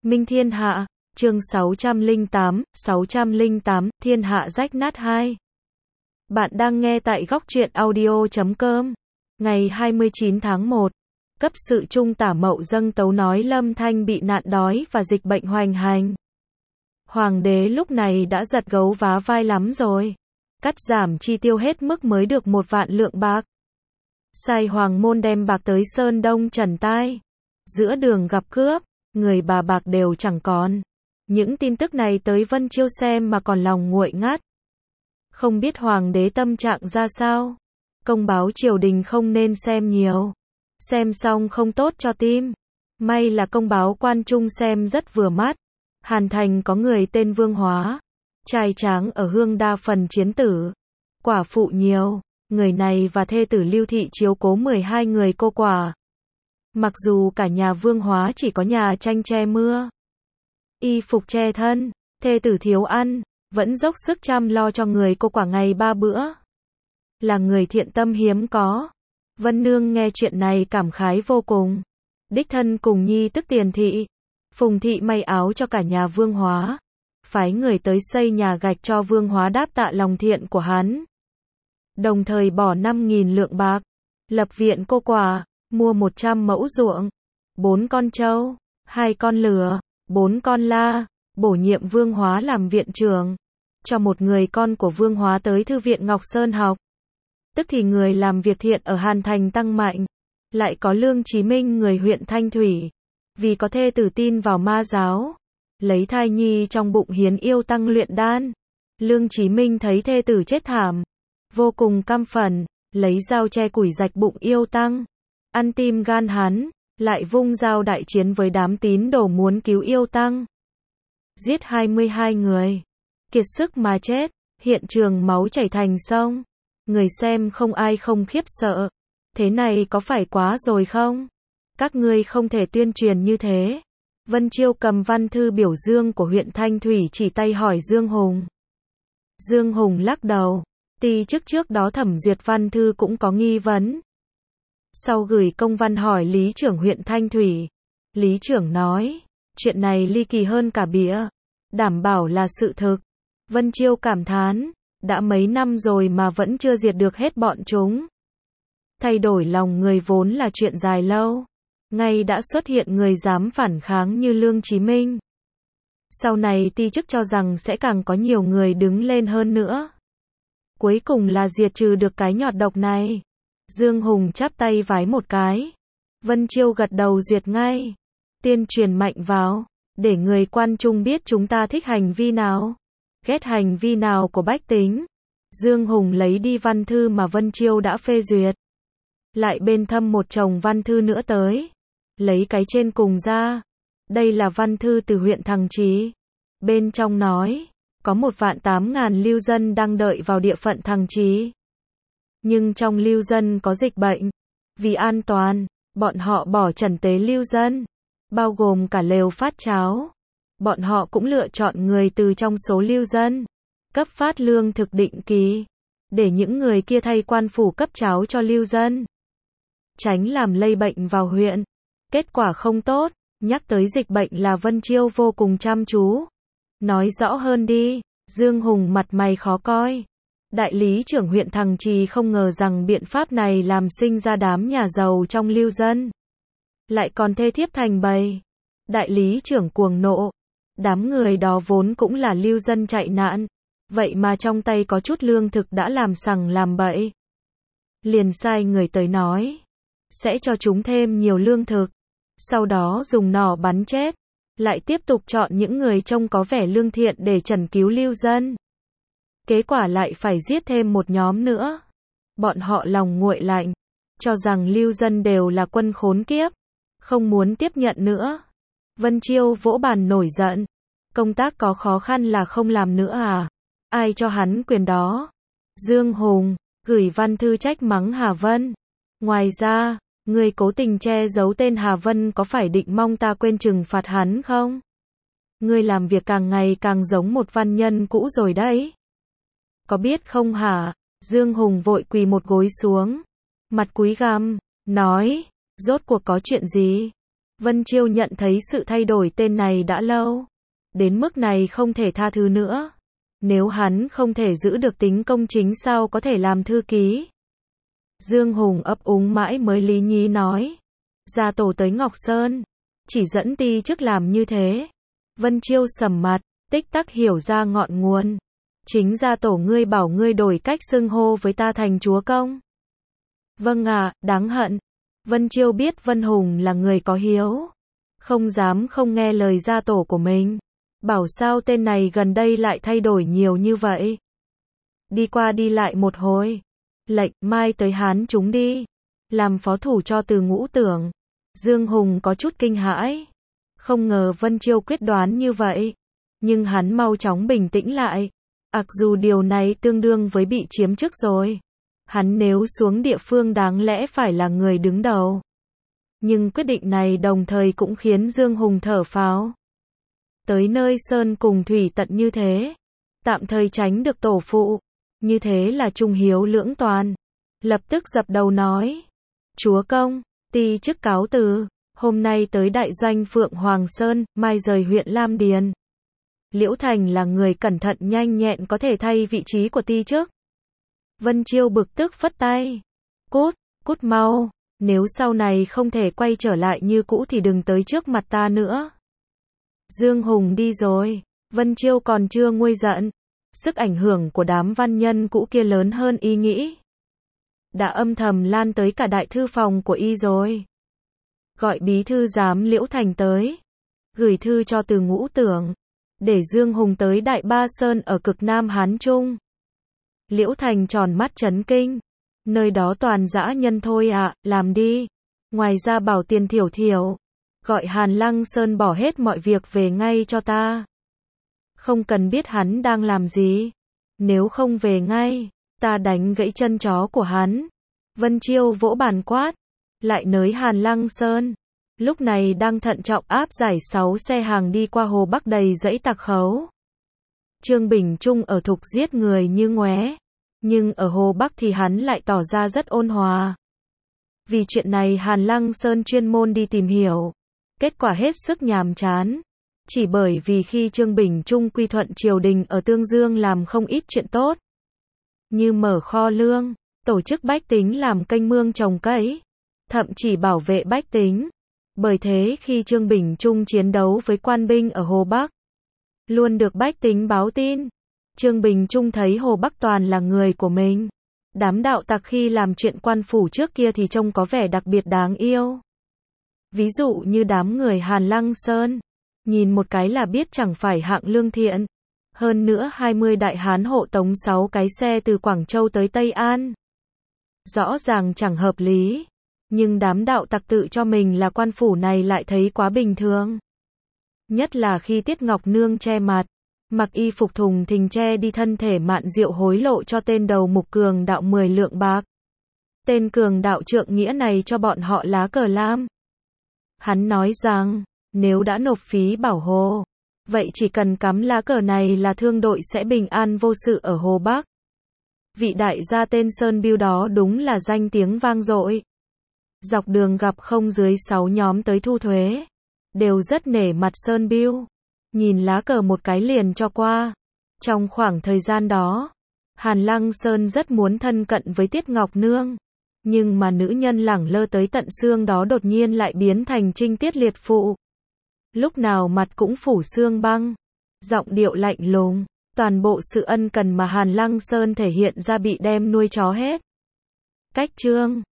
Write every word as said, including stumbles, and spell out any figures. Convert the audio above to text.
Minh Thiên Hạ, chương sáu trăm lẻ tám, sáu trăm lẻ tám, Thiên Hạ rách nát hai. Bạn đang nghe tại góc truyện audio chấm com. Ngày hai mươi chín tháng một, cấp sự trung tả Mậu dâng tấu nói Lâm Thanh bị nạn đói và dịch bệnh hoành hành. Hoàng đế lúc này đã giật gấu vá vai lắm rồi. Cắt giảm chi tiêu hết mức mới được một vạn lượng bạc. Sai Hoàng môn đem bạc tới Sơn Đông trần tai. Giữa đường gặp cướp, người bà bạc đều chẳng còn. Những tin tức này tới Vân Chiêu xem mà còn lòng nguội ngắt. Không biết hoàng đế tâm trạng ra sao. Công báo triều đình không nên xem nhiều. Xem xong không tốt cho tim. May là công báo quan trung xem rất vừa mắt. Hàn Thành có người tên Vương Hóa. Trai tráng ở Hương đa phần chiến tử. Quả phụ nhiều. Người này và thê tử Lưu Thị chiếu cố mười hai người cô quả. Mặc dù cả nhà Vương Hóa chỉ có nhà tranh che mưa, y phục che thân, thê tử thiếu ăn, vẫn dốc sức chăm lo cho người cô quả ngày ba bữa. Là người thiện tâm hiếm có. Vân Nương nghe chuyện này cảm khái vô cùng. Đích thân cùng nhi tức Tiền Thị, Phùng Thị may áo cho cả nhà Vương Hóa. Phái người tới xây nhà gạch cho Vương Hóa đáp tạ lòng thiện của hắn. Đồng thời bỏ năm nghìn lượng bạc, lập viện cô quả, mua một trăm mẫu ruộng, bốn con trâu, hai con lừa, bốn con la, bổ nhiệm Vương Hóa làm viện trưởng, cho một người con của Vương Hóa tới thư viện Ngọc Sơn học. Tức thì người làm việc thiện ở Hàn Thành tăng mạnh. Lại có Lương Chí Minh người huyện Thanh Thủy, vì có thê tử tin vào ma giáo, lấy thai nhi trong bụng hiến yêu tăng luyện đan. Lương Chí Minh thấy thê tử chết thảm, vô cùng căm phẫn, lấy dao che củi rạch bụng yêu tăng, ăn tim gan hắn, lại vung dao đại chiến với đám tín đồ muốn cứu yêu tăng. Giết hai mươi hai người, kiệt sức mà chết, hiện trường máu chảy thành sông. Người xem không ai không khiếp sợ. Thế này có phải quá rồi không? Các ngươi không thể tuyên truyền như thế. Vân Chiêu cầm văn thư biểu dương của huyện Thanh Thủy chỉ tay hỏi Dương Hùng. Dương Hùng lắc đầu. Ti chức trước đó thẩm duyệt văn thư cũng có nghi vấn. Sau gửi công văn hỏi lý trưởng huyện Thanh Thủy. Lý trưởng nói, chuyện này ly kỳ hơn cả bịa. Đảm bảo là sự thực. Vân Chiêu cảm thán, đã mấy năm rồi mà vẫn chưa diệt được hết bọn chúng. Thay đổi lòng người vốn là chuyện dài lâu. Ngay đã xuất hiện người dám phản kháng như Lương Chí Minh. Sau này ti chức cho rằng sẽ càng có nhiều người đứng lên hơn nữa. Cuối cùng là diệt trừ được cái nhọt độc này. Dương Hùng chắp tay vái một cái. Vân Chiêu gật đầu duyệt ngay. Tuyên truyền mạnh vào, để người quan trung biết chúng ta thích hành vi nào, ghét hành vi nào của bách tính. Dương Hùng lấy đi văn thư mà Vân Chiêu đã phê duyệt. Lại bên thâm một chồng văn thư nữa tới. Lấy cái trên cùng ra. Đây là văn thư từ huyện Thằng Chí. Bên trong nói, có một vạn tám ngàn lưu dân đang đợi vào địa phận Thằng Chí. Nhưng trong lưu dân có dịch bệnh. Vì an toàn, bọn họ bỏ trần tế lưu dân, bao gồm cả lều phát cháo. Bọn họ cũng lựa chọn người từ trong số lưu dân, cấp phát lương thực định kỳ, để những người kia thay quan phủ cấp cháo cho lưu dân, tránh làm lây bệnh vào huyện. Kết quả không tốt. Nhắc tới dịch bệnh là Vân Chiêu vô cùng chăm chú. Nói rõ hơn đi. Dương Hùng mặt mày khó coi. Đại lý trưởng huyện Thằng Chí không ngờ rằng biện pháp này làm sinh ra đám nhà giàu trong lưu dân, lại còn thê thiếp thành bầy. Đại lý trưởng cuồng nộ. Đám người đó vốn cũng là lưu dân chạy nạn, vậy mà trong tay có chút lương thực đã làm sằng làm bậy. Liền sai người tới nói, sẽ cho chúng thêm nhiều lương thực, sau đó dùng nỏ bắn chết. Lại tiếp tục chọn những người trông có vẻ lương thiện để trần cứu lưu dân. Kết quả lại phải giết thêm một nhóm nữa. Bọn họ lòng nguội lạnh, cho rằng lưu dân đều là quân khốn kiếp, không muốn tiếp nhận nữa. Vân Chiêu vỗ bàn nổi giận. Công tác có khó khăn là không làm nữa à? Ai cho hắn quyền đó? Dương Hùng gửi văn thư trách mắng Hà Vân. Ngoài ra, người cố tình che giấu tên Hà Vân có phải định mong ta quên trừng phạt hắn không? Ngươi làm việc càng ngày càng giống một văn nhân cũ rồi đấy. Có biết không hả? Dương Hùng vội quỳ một gối xuống, mặt cúi gằm, nói, rốt cuộc có chuyện gì? Vân Chiêu nhận thấy sự thay đổi tên này đã lâu. Đến mức này không thể tha thứ nữa. Nếu hắn không thể giữ được tính công chính sao có thể làm thư ký. Dương Hùng ấp úng mãi mới lý nhí nói. Gia tổ tới Ngọc Sơn. Chỉ dẫn ti chức làm như thế. Vân Chiêu sầm mặt, tích tắc hiểu ra ngọn nguồn. Chính gia tổ ngươi bảo ngươi đổi cách xưng hô với ta thành chúa công. Vâng ạ, à, đáng hận. Vân Chiêu biết Vân Hùng là người có hiếu. Không dám không nghe lời gia tổ của mình. Bảo sao tên này gần đây lại thay đổi nhiều như vậy. Đi qua đi lại một hồi. Lệnh mai tới Hán chúng đi. Làm phó thủ cho Từ Ngũ Tưởng. Dương Hùng có chút kinh hãi. Không ngờ Vân Chiêu quyết đoán như vậy. Nhưng hắn mau chóng bình tĩnh lại. Ặc dù điều này tương đương với bị chiếm chức rồi. Hắn nếu xuống địa phương đáng lẽ phải là người đứng đầu. Nhưng quyết định này đồng thời cũng khiến Dương Hùng thở phào. Tới nơi sơn cùng thủy tận như thế. Tạm thời tránh được tổ phụ. Như thế là trung hiếu lưỡng toàn. Lập tức dập đầu nói. Chúa công, ti chức cáo từ. Hôm nay tới đại doanh Phượng Hoàng Sơn, mai rời huyện Lam Điền. Liễu Thành là người cẩn thận nhanh nhẹn có thể thay vị trí của ti chức. Vân Chiêu bực tức phất tay. Cút, cút mau. Nếu sau này không thể quay trở lại như cũ thì đừng tới trước mặt ta nữa. Dương Hùng đi rồi. Vân Chiêu còn chưa nguôi giận. Sức ảnh hưởng của đám văn nhân cũ kia lớn hơn y nghĩ. Đã âm thầm lan tới cả đại thư phòng của y rồi. Gọi bí thư giám Liễu Thành tới. Gửi thư cho Từ Ngũ Tưởng. Để Dương Hùng tới Đại Ba Sơn ở cực Nam Hán Trung. Liễu Thành tròn mắt chấn kinh. Nơi đó toàn dã nhân thôi ạ, à, làm đi. Ngoài ra bảo Tiền Thiểu Thiểu. Gọi Hàn Lăng Sơn bỏ hết mọi việc về ngay cho ta. Không cần biết hắn đang làm gì. Nếu không về ngay, ta đánh gãy chân chó của hắn. Vân Chiêu vỗ bàn quát. Lại nới Hàn Lăng Sơn. Lúc này đang thận trọng áp giải sáu xe hàng đi qua Hồ Bắc đầy dãy tặc khấu. Trương Bình Trung ở Thục giết người như ngoé. Nhưng ở Hồ Bắc thì hắn lại tỏ ra rất ôn hòa. Vì chuyện này Hàn Lăng Sơn chuyên môn đi tìm hiểu. Kết quả hết sức nhàm chán. Chỉ bởi vì khi Trương Bình Trung quy thuận triều đình ở Tương Dương làm không ít chuyện tốt. Như mở kho lương, tổ chức bách tính làm kênh mương trồng cấy. Thậm chỉ bảo vệ bách tính. Bởi thế khi Trương Bình Trung chiến đấu với quan binh ở Hồ Bắc, luôn được bách tính báo tin. Trương Bình Trung thấy Hồ Bắc toàn là người của mình. Đám đạo tặc khi làm chuyện quan phủ trước kia thì trông có vẻ đặc biệt đáng yêu. Ví dụ như đám người Hàn Lăng Sơn. Nhìn một cái là biết chẳng phải hạng lương thiện. Hơn nữa hai mươi đại hán hộ tống sáu cái xe từ Quảng Châu tới Tây An. Rõ ràng chẳng hợp lý. Nhưng đám đạo tặc tự cho mình là quan phủ này lại thấy quá bình thường. Nhất là khi Tiết Ngọc Nương che mặt, mặc y phục thùng thình che đi thân thể Mạn Diệu hối lộ cho tên đầu mục Cường đạo mười lượng bạc. Tên Cường đạo trượng nghĩa này cho bọn họ lá cờ lam. Hắn nói rằng, nếu đã nộp phí bảo hộ, vậy chỉ cần cắm lá cờ này là thương đội sẽ bình an vô sự ở Hồ Bắc. Vị đại gia tên Sơn Biêu đó đúng là danh tiếng vang dội. Dọc đường gặp không dưới sáu nhóm tới thu thuế. Đều rất nể mặt Sơn Biêu. Nhìn lá cờ một cái liền cho qua. Trong khoảng thời gian đó, Hàn Lăng Sơn rất muốn thân cận với Tiết Ngọc Nương. Nhưng mà nữ nhân lẳng lơ tới tận xương đó đột nhiên lại biến thành trinh tiết liệt phụ. Lúc nào mặt cũng phủ xương băng. Giọng điệu lạnh lùng. Toàn bộ sự ân cần mà Hàn Lăng Sơn thể hiện ra bị đem nuôi chó hết. Cách chương